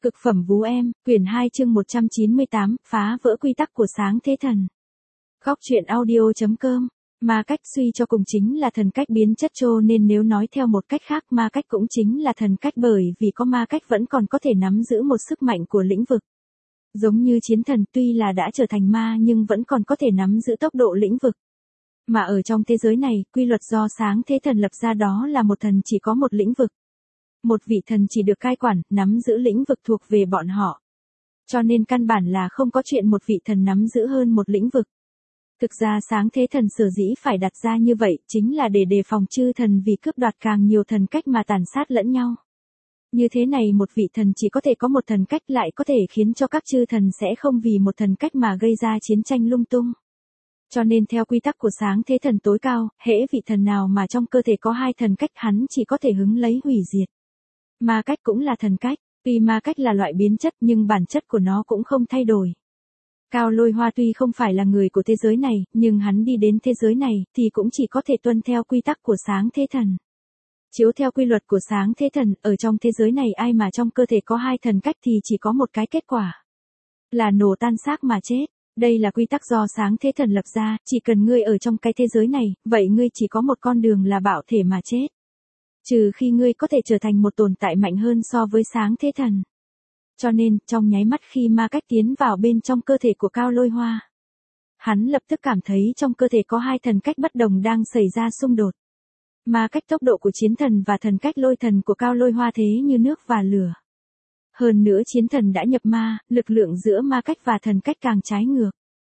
Cực phẩm vú em, quyển 2 chương 198, phá vỡ quy tắc của sáng thế thần. Góc truyện audio.com. Ma cách suy cho cùng chính là thần cách biến chất, cho nên nếu nói theo một cách khác, ma cách cũng chính là thần cách, bởi vì có ma cách vẫn còn có thể nắm giữ một sức mạnh của lĩnh vực. Giống như chiến thần tuy là đã trở thành ma nhưng vẫn còn có thể nắm giữ tốc độ lĩnh vực. Mà ở trong thế giới này, quy luật do sáng thế thần lập ra đó là một thần chỉ có một lĩnh vực. Một vị thần chỉ được cai quản, nắm giữ lĩnh vực thuộc về bọn họ. Cho nên căn bản là không có chuyện một vị thần nắm giữ hơn một lĩnh vực. Thực ra sáng thế thần sở dĩ phải đặt ra như vậy chính là để đề phòng chư thần vì cướp đoạt càng nhiều thần cách mà tàn sát lẫn nhau. Như thế này một vị thần chỉ có thể có một thần cách lại có thể khiến cho các chư thần sẽ không vì một thần cách mà gây ra chiến tranh lung tung. Cho nên theo quy tắc của sáng thế thần tối cao, hễ vị thần nào mà trong cơ thể có hai thần cách hắn chỉ có thể hứng lấy hủy diệt. Ma cách cũng là thần cách, tuy ma cách là loại biến chất nhưng bản chất của nó cũng không thay đổi. Cao Lôi Hoa tuy không phải là người của thế giới này, nhưng hắn đi đến thế giới này thì cũng chỉ có thể tuân theo quy tắc của sáng thế thần. Chiếu theo quy luật của sáng thế thần, ở trong thế giới này ai mà trong cơ thể có hai thần cách thì chỉ có một cái kết quả. Là nổ tan xác mà chết. Đây là quy tắc do sáng thế thần lập ra, chỉ cần ngươi ở trong cái thế giới này, vậy ngươi chỉ có một con đường là bạo thể mà chết. Trừ khi ngươi có thể trở thành một tồn tại mạnh hơn so với sáng thế thần. Cho nên, trong nháy mắt khi ma cách tiến vào bên trong cơ thể của Cao Lôi Hoa, hắn lập tức cảm thấy trong cơ thể có hai thần cách bất đồng đang xảy ra xung đột. Ma cách tốc độ của chiến thần và thần cách lôi thần của Cao Lôi Hoa thế như nước và lửa. Hơn nữa chiến thần đã nhập ma, lực lượng giữa ma cách và thần cách càng trái ngược.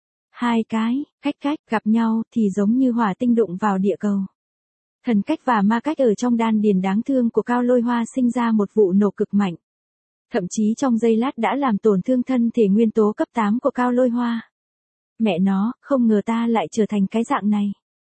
Hai cái cách gặp nhau thì giống như hỏa tinh đụng vào địa cầu. Thần cách và ma cách ở trong đan điền đáng thương của Cao Lôi Hoa sinh ra một vụ nổ cực mạnh. Thậm chí trong giây lát đã làm tổn thương thân thể nguyên tố cấp 8 của Cao Lôi Hoa. Mẹ nó, không ngờ ta lại trở thành cái dạng này.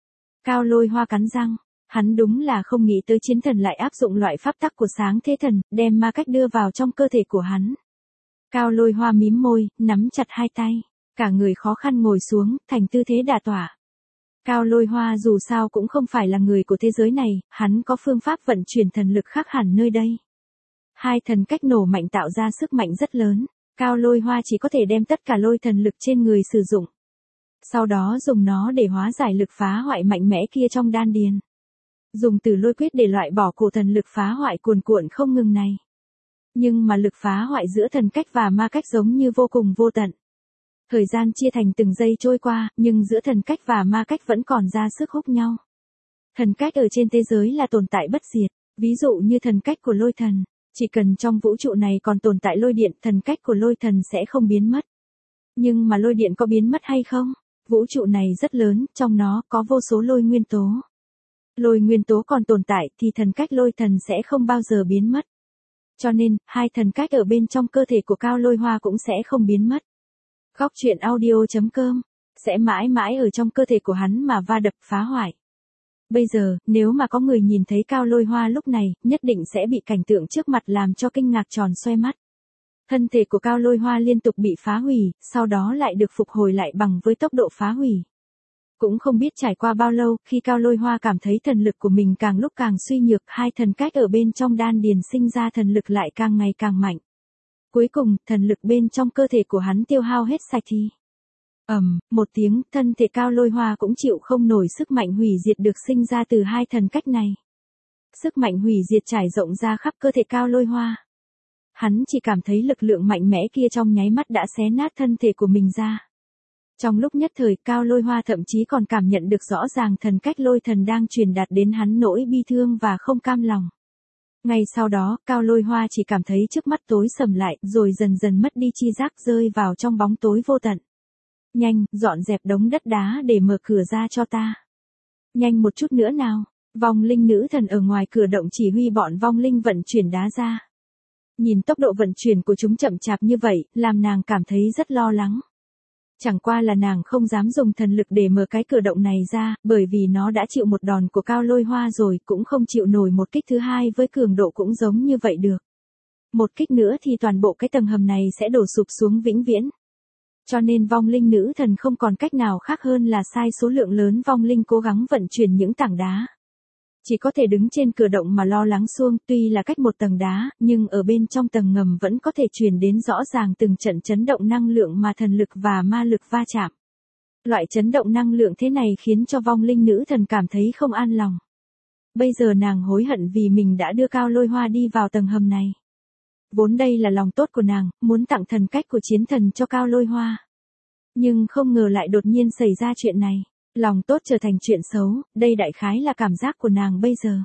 Cao Lôi Hoa cắn răng, hắn đúng là không nghĩ tới chiến thần lại áp dụng loại pháp tắc của sáng thế thần, đem ma cách đưa vào trong cơ thể của hắn. Cao Lôi Hoa mím môi, nắm chặt hai tay, cả người khó khăn ngồi xuống, thành tư thế đả tỏa. Cao Lôi Hoa dù sao cũng không phải là người của thế giới này, hắn có phương pháp vận chuyển thần lực khác hẳn nơi đây. Hai thần cách nổ mạnh tạo ra sức mạnh rất lớn, Cao Lôi Hoa chỉ có thể đem tất cả lôi thần lực trên người sử dụng. Sau đó dùng nó để hóa giải lực phá hoại mạnh mẽ kia trong đan điền. Dùng từ lôi quyết để loại bỏ cổ thần lực phá hoại cuồn cuộn không ngừng này. Nhưng mà lực phá hoại giữa thần cách và ma cách giống như vô cùng vô tận. Thời gian chia thành từng giây trôi qua, nhưng giữa thần cách và ma cách vẫn còn ra sức húc nhau. Thần cách ở trên thế giới là tồn tại bất diệt, ví dụ như thần cách của lôi thần. Chỉ cần trong vũ trụ này còn tồn tại lôi điện, thần cách của lôi thần sẽ không biến mất. Nhưng mà lôi điện có biến mất hay không? Vũ trụ này rất lớn, trong nó có vô số lôi nguyên tố. Lôi nguyên tố còn tồn tại thì thần cách lôi thần sẽ không bao giờ biến mất. Cho nên, hai thần cách ở bên trong cơ thể của Cao Lôi Hoa cũng sẽ không biến mất. Góc truyện audio.com sẽ mãi mãi ở trong cơ thể của hắn mà va đập phá hoại. Bây giờ, nếu mà có người nhìn thấy Cao Lôi Hoa lúc này, nhất định sẽ bị cảnh tượng trước mặt làm cho kinh ngạc tròn xoe mắt. Thân thể của Cao Lôi Hoa liên tục bị phá hủy, sau đó lại được phục hồi lại bằng với tốc độ phá hủy. Cũng không biết trải qua bao lâu, khi Cao Lôi Hoa cảm thấy thần lực của mình càng lúc càng suy nhược, hai thần cách ở bên trong đan điền sinh ra thần lực lại càng ngày càng mạnh. Cuối cùng, thần lực bên trong cơ thể của hắn tiêu hao hết sạch thì. Một tiếng, thân thể Cao Lôi Hoa cũng chịu không nổi sức mạnh hủy diệt được sinh ra từ hai thần cách này. Sức mạnh hủy diệt trải rộng ra khắp cơ thể Cao Lôi Hoa. Hắn chỉ cảm thấy lực lượng mạnh mẽ kia trong nháy mắt đã xé nát thân thể của mình ra. Trong lúc nhất thời, Cao Lôi Hoa thậm chí còn cảm nhận được rõ ràng thần cách lôi thần đang truyền đạt đến hắn nỗi bi thương và không cam lòng. Ngay sau đó, Cao Lôi Hoa chỉ cảm thấy trước mắt tối sầm lại, rồi dần dần mất đi chi giác, rơi vào trong bóng tối vô tận. Nhanh, dọn dẹp đống đất đá để mở cửa ra cho ta. Nhanh một chút nữa nào. Vong linh nữ thần ở ngoài cửa động chỉ huy bọn vong linh vận chuyển đá ra. Nhìn tốc độ vận chuyển của chúng chậm chạp như vậy, làm nàng cảm thấy rất lo lắng. Chẳng qua là nàng không dám dùng thần lực để mở cái cửa động này ra, bởi vì nó đã chịu một đòn của Cao Lôi Hoa rồi, cũng không chịu nổi một kích thứ hai với cường độ cũng giống như vậy được. Một kích nữa thì toàn bộ cái tầng hầm này sẽ đổ sụp xuống vĩnh viễn. Cho nên vong linh nữ thần không còn cách nào khác hơn là sai số lượng lớn vong linh cố gắng vận chuyển những tảng đá. Chỉ có thể đứng trên cửa động mà lo lắng xuông, tuy là cách một tầng đá, nhưng ở bên trong tầng ngầm vẫn có thể truyền đến rõ ràng từng trận chấn động năng lượng mà thần lực và ma lực va chạm. Loại chấn động năng lượng thế này khiến cho vong linh nữ thần cảm thấy không an lòng. Bây giờ nàng hối hận vì mình đã đưa Cao Lôi Hoa đi vào tầng hầm này. Vốn đây là lòng tốt của nàng, muốn tặng thần cách của chiến thần cho Cao Lôi Hoa. Nhưng không ngờ lại đột nhiên xảy ra chuyện này. Lòng tốt trở thành chuyện xấu, đây đại khái là cảm giác của nàng bây giờ.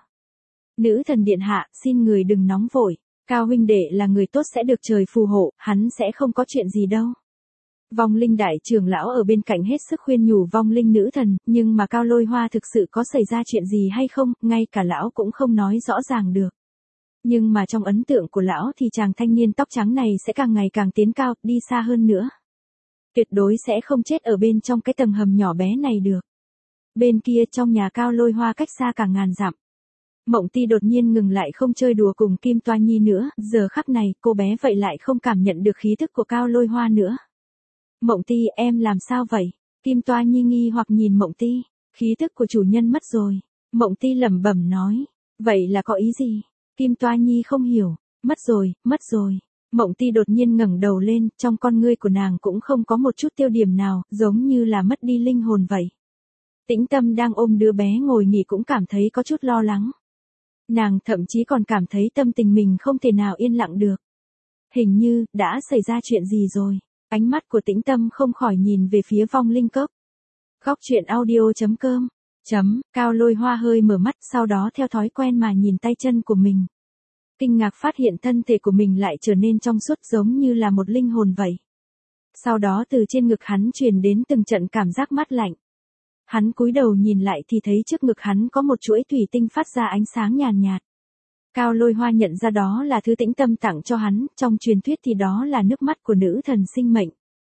Nữ thần điện hạ, xin người đừng nóng vội. Cao huynh đệ là người tốt sẽ được trời phù hộ, hắn sẽ không có chuyện gì đâu. Vong linh đại trưởng lão ở bên cạnh hết sức khuyên nhủ vong linh nữ thần, nhưng mà Cao Lôi Hoa thực sự có xảy ra chuyện gì hay không, ngay cả lão cũng không nói rõ ràng được. Nhưng mà trong ấn tượng của lão thì chàng thanh niên tóc trắng này sẽ càng ngày càng tiến cao, đi xa hơn nữa. Tuyệt đối sẽ không chết ở bên trong cái tầng hầm nhỏ bé này được. Bên kia trong nhà Cao Lôi Hoa cách xa cả ngàn dặm. Mộng Ti đột nhiên ngừng lại không chơi đùa cùng Kim Toa Nhi nữa, giờ khắc này cô bé vậy lại không cảm nhận được khí thức của Cao Lôi Hoa nữa. Mộng Ti, em làm sao vậy? Kim Toa Nhi nghi hoặc nhìn Mộng Ti, khí thức của chủ nhân mất rồi. Mộng Ti lẩm bẩm nói, vậy là có ý gì? Kim Toa Nhi không hiểu, mất rồi, mất rồi. Mộng Ti đột nhiên ngẩng đầu lên, trong con ngươi của nàng cũng không có một chút tiêu điểm nào, giống như là mất đi linh hồn vậy. Tĩnh Tâm đang ôm đứa bé ngồi nghỉ cũng cảm thấy có chút lo lắng. Nàng thậm chí còn cảm thấy tâm tình mình không thể nào yên lặng được. Hình như, đã xảy ra chuyện gì rồi. Ánh mắt của Tĩnh Tâm không khỏi nhìn về phía vong linh cốc. Góc truyện audio.com. Cao Lôi Hoa hơi mở mắt, sau đó theo thói quen mà nhìn tay chân của mình. Kinh ngạc phát hiện thân thể của mình lại trở nên trong suốt giống như là một linh hồn vậy. Sau đó từ trên ngực hắn truyền đến từng trận cảm giác mát lạnh. Hắn cúi đầu nhìn lại thì thấy trước ngực hắn có một chuỗi thủy tinh phát ra ánh sáng nhàn nhạt. Cao Lôi Hoa nhận ra đó là thứ Tĩnh Tâm tặng cho hắn, trong truyền thuyết thì đó là nước mắt của nữ thần sinh mệnh.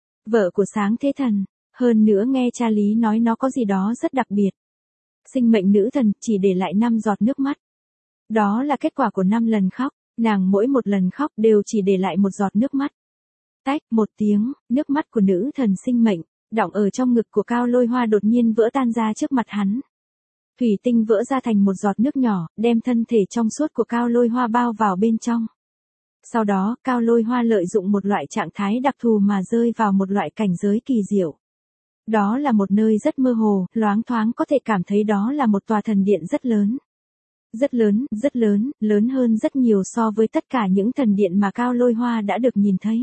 Vợ của Sáng Thế Thần, hơn nữa nghe cha Lý nói nó có gì đó rất đặc biệt. Sinh mệnh nữ thần chỉ để lại 5 giọt nước mắt. Đó là kết quả của 5 lần khóc, nàng mỗi một lần khóc đều chỉ để lại một giọt nước mắt. Tách, một tiếng, nước mắt của nữ thần sinh mệnh, đọng ở trong ngực của Cao Lôi Hoa đột nhiên vỡ tan ra trước mặt hắn. Thủy tinh vỡ ra thành một giọt nước nhỏ, đem thân thể trong suốt của Cao Lôi Hoa bao vào bên trong. Sau đó, Cao Lôi Hoa lợi dụng một loại trạng thái đặc thù mà rơi vào một loại cảnh giới kỳ diệu. Đó là một nơi rất mơ hồ, loáng thoáng có thể cảm thấy đó là một tòa thần điện rất lớn. Rất lớn, lớn hơn rất nhiều so với tất cả những thần điện mà Cao Lôi Hoa đã được nhìn thấy.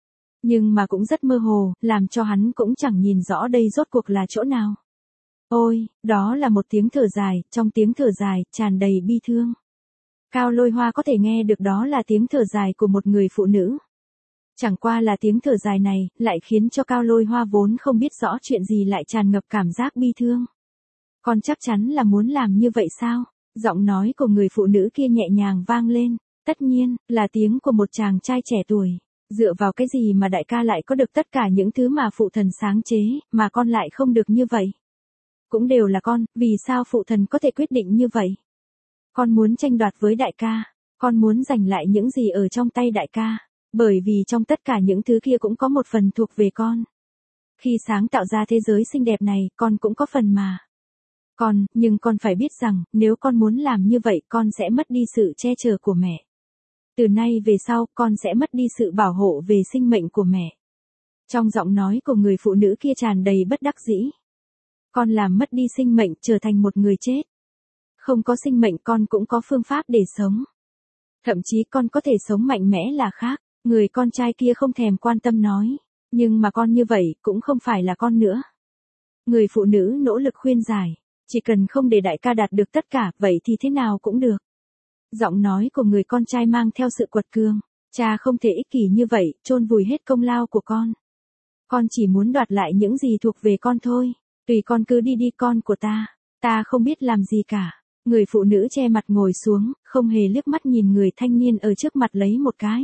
Nhưng mà cũng rất mơ hồ, làm cho hắn cũng chẳng nhìn rõ đây rốt cuộc là chỗ nào. Ôi, đó là một tiếng thở dài, trong tiếng thở dài, tràn đầy bi thương. Cao Lôi Hoa có thể nghe được đó là tiếng thở dài của một người phụ nữ. Chẳng qua là tiếng thở dài này, lại khiến cho Cao Lôi Hoa vốn không biết rõ chuyện gì lại tràn ngập cảm giác bi thương. Con chắc chắn là muốn làm như vậy sao? Giọng nói của người phụ nữ kia nhẹ nhàng vang lên, tất nhiên, là tiếng của một chàng trai trẻ tuổi. Dựa vào cái gì mà đại ca lại có được tất cả những thứ mà phụ thần sáng chế, mà con lại không được như vậy? Cũng đều là con, vì sao phụ thần có thể quyết định như vậy? Con muốn tranh đoạt với đại ca, con muốn giành lại những gì ở trong tay đại ca, bởi vì trong tất cả những thứ kia cũng có một phần thuộc về con. Khi sáng tạo ra thế giới xinh đẹp này, con cũng có phần mà. Nhưng con phải biết rằng, nếu con muốn làm như vậy con sẽ mất đi sự che chở của mẹ. Từ nay về sau, con sẽ mất đi sự bảo hộ về sinh mệnh của mẹ. Trong giọng nói của người phụ nữ kia tràn đầy bất đắc dĩ. Con làm mất đi sinh mệnh trở thành một người chết. Không có sinh mệnh con cũng có phương pháp để sống. Thậm chí con có thể sống mạnh mẽ là khác. Người con trai kia không thèm quan tâm nói. Nhưng mà con như vậy cũng không phải là con nữa. Người phụ nữ nỗ lực khuyên giải. Chỉ cần không để đại ca đạt được tất cả, vậy thì thế nào cũng được. Giọng nói của người con trai mang theo sự quật cường. Cha không thể ích kỷ như vậy, chôn vùi hết công lao của con. Con chỉ muốn đoạt lại những gì thuộc về con thôi. Tùy con cứ đi con của ta. Ta không biết làm gì cả. Người phụ nữ che mặt ngồi xuống, không hề liếc mắt nhìn người thanh niên ở trước mặt lấy một cái.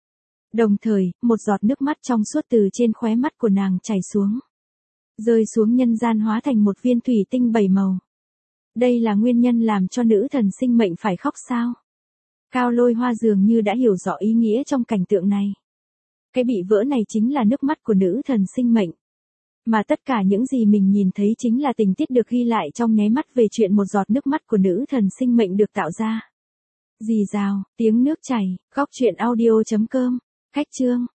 Đồng thời, một giọt nước mắt trong suốt từ trên khóe mắt của nàng chảy xuống. Rơi xuống nhân gian hóa thành một viên thủy tinh 7 màu. Đây là nguyên nhân làm cho nữ thần sinh mệnh phải khóc sao? Cao Lôi Hoa dường như đã hiểu rõ ý nghĩa trong cảnh tượng này. Cái bị vỡ này chính là nước mắt của nữ thần sinh mệnh. Mà tất cả những gì mình nhìn thấy chính là tình tiết được ghi lại trong nháy mắt về chuyện một giọt nước mắt của nữ thần sinh mệnh được tạo ra. Rì rào, tiếng nước chảy, góc chuyện audio.com, khách chương.